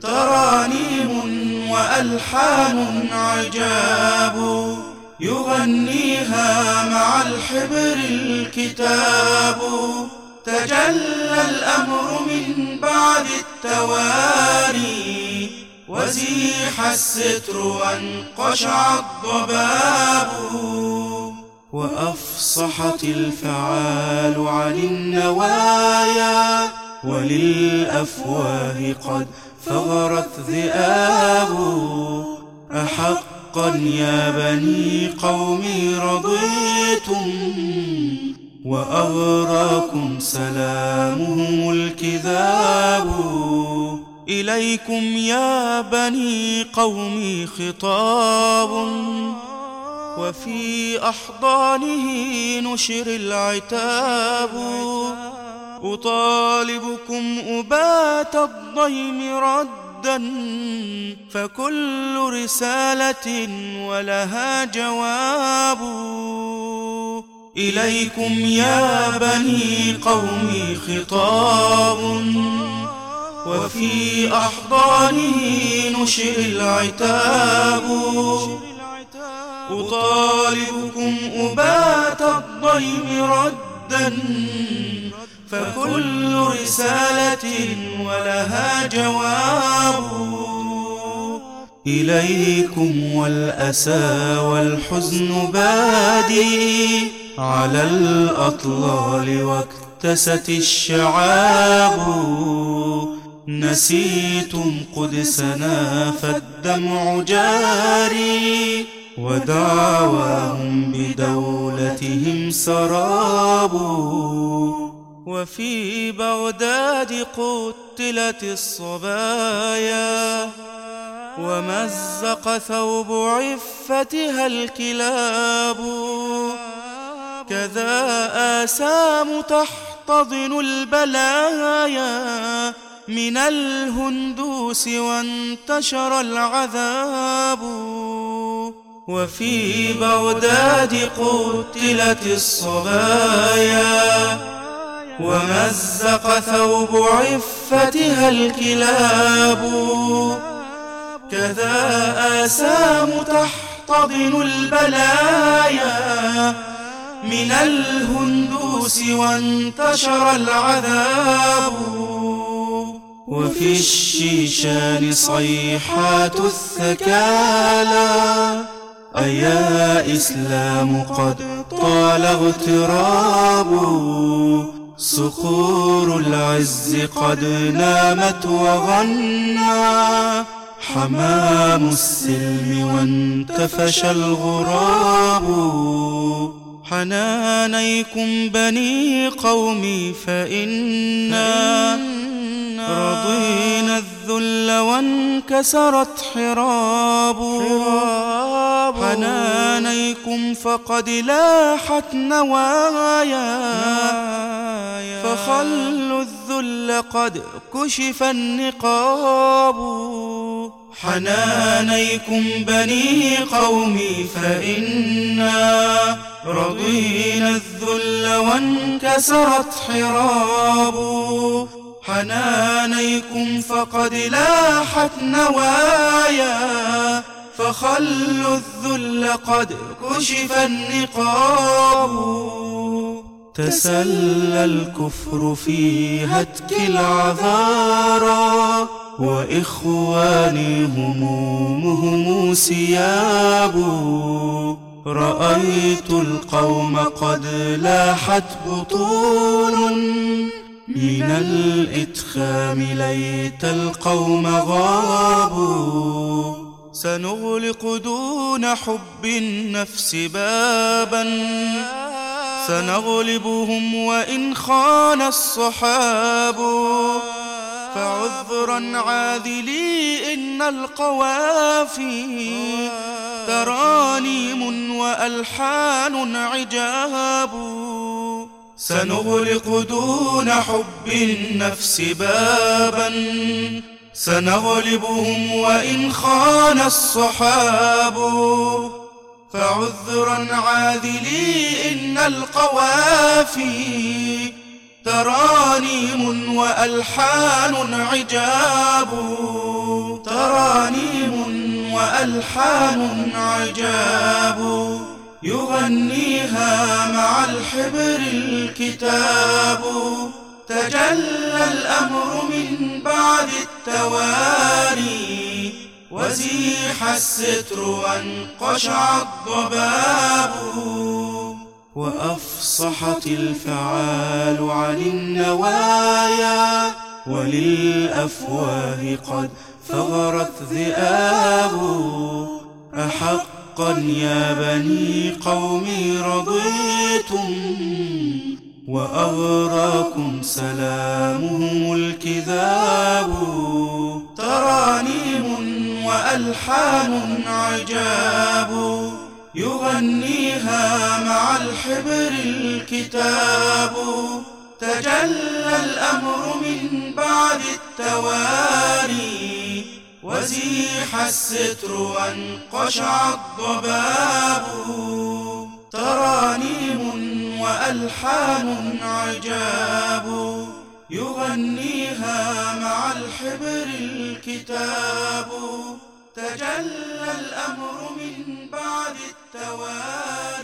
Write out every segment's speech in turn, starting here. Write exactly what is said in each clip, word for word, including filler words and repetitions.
ترانيم وألحان عجاب يغنيها مع الحبر الكتاب. تجلى الأمر من بعد التواري وزيح الستر وانقشع الضباب. وأفصحت الفعال عن النوايا وللأفواه قد ثغرت ذئاب. أحقا يا بني قومي رضيتم وأغراكم سلامهم الكذاب. إليكم يا بني قومي خطاب وفي أحضانه نشر العتاب. أطالبكم أبات الضيم ردا فكل رسالة ولها جواب. إليكم يا بني قومي خطاب وفي أحضانه نشر العتاب. أطالبكم أبات الضيم ردا فكل رسالة ولها جواب. إليكم والأسى والحزن بادي على الأطلال واكتست الشعاب. نسيتم قدسنا فالدمع جاري ودعواهم بدولتهم سراب. وفي بغداد قتلت الصبايا ومزق ثوب عفتها الكلاب. كذا آسام تحتضن البلايا من الهندوس وانتشر العذاب. وفي بغداد قتلت الصبايا ومزق ثوب عفتها الكلاب. كذا آسام تحتضن البلايا من الهندوس وانتشر العذاب. وفي الشيشان صيحات الثكالى أيا إسلام قد طال اغتراب. صقور العز قد نامت وغنى حمام السلم وانتفش الغراب. حنانيكم بني قومي فإنا رضينا الذل وانكسرت حراب. حنانيكم فقد لاحت نوايا فخلوا الذل قد كشف النقاب. حنانيكم بني قومي فإنا رضينا الذل وانكسرت حراب. حنانيكم فقد لاحت نوايا فخلوا الذل قد كشف النقاب. تسلى الكفر في هتك العذارى وإخواني همومهم سياب. رأيت القوم قد لاحت بطون من الإدخام ليت القوم غابوا. سنغلق دون حب النفس بابا سنغلبهم وإن خان الصحاب. فعذرا عاذلي إن القوافي ترانيم وألحان عجاب. سنغلق دون حب النفس بابا سنغلبهم وإن خان الصحاب. فعذرا عاذلي إن القوافي ترانيم وألحان عجاب. وألحان عجاب يغنيها مع الحبر الكتاب. تجلى الأمر من بعد التواري وزيح الستر وانقشع الضباب. وأفصحت الفعال عن النوايا وللأفواه قد ثغرت ذئاب. أحقا يا بني قومي رضيتم وأغراكم سلامهم الكذاب. ترانيم وألحان عجاب يغنيها مع الحبر الكتاب. تجلى الأمر من بعد التواري وزيح الستر وانقشع الضباب. ترانيم وألحان عجاب يغنيها مع الحبر الكتاب. تجلى الأمر من بعد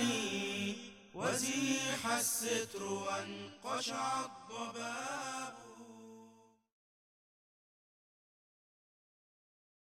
التواري وزيح الستر وانقشع الضباب.